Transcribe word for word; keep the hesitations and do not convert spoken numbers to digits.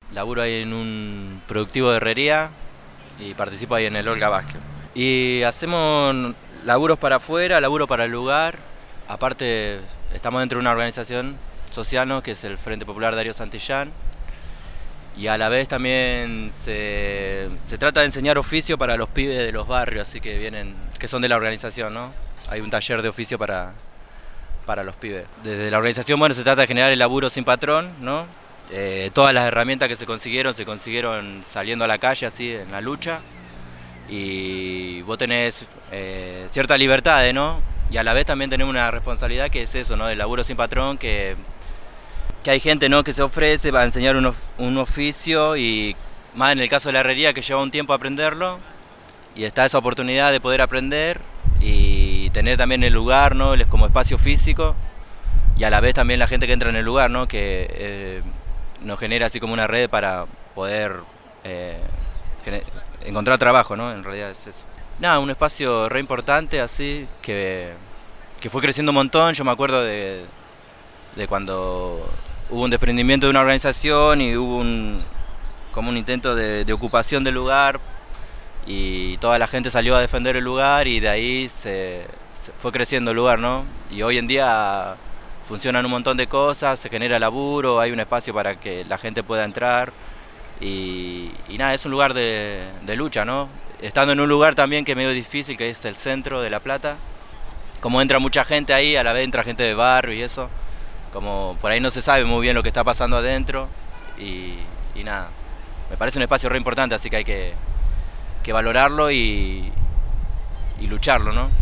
laburo ahí en un productivo de herrería y participo ahí en el Olga Vázquez. Y hacemos laburos para afuera, laburo para el lugar. Aparte, estamos dentro de una organización social, ¿no?, que es el Frente Popular Darío Santillán. Y a la vez también se, se trata de enseñar oficio para los pibes de los barrios, así que vienen, que son de la organización, ¿no? Hay un taller de oficio para, para los pibes. Desde la organización, bueno, se trata de generar el laburo sin patrón, ¿no? Eh, todas las herramientas que se consiguieron, se consiguieron saliendo a la calle, así, en la lucha. Y vos tenés eh, cierta libertad, ¿no? Y a la vez también tenemos una responsabilidad que es eso, ¿no? El laburo sin patrón, que, que hay gente, ¿no?, que se ofrece para enseñar un, of, un oficio, y más en el caso de la herrería, que lleva un tiempo aprenderlo, y está esa oportunidad de poder aprender y tener también el lugar, ¿no?, como espacio físico, y a la vez también la gente que entra en el lugar, ¿no?, que eh, nos genera así como una red para poder eh, encontrar trabajo, ¿no? En realidad es eso. Nada, un espacio re importante así, que, que fue creciendo un montón. Yo me acuerdo de, de cuando hubo un desprendimiento de una organización y hubo un, como un intento de, de ocupación del lugar, y toda la gente salió a defender el lugar, y de ahí se, se fue creciendo el lugar, ¿no? Y hoy en día funcionan un montón de cosas, se genera laburo, hay un espacio para que la gente pueda entrar, y, y nada, es un lugar de, de lucha, ¿no? Estando en un lugar también que es medio difícil, que es el centro de La Plata, como entra mucha gente ahí, a la vez entra gente de barrio y eso, como por ahí no se sabe muy bien lo que está pasando adentro, y, y nada, me parece un espacio re importante, así que hay que, que valorarlo y, y lucharlo, ¿no?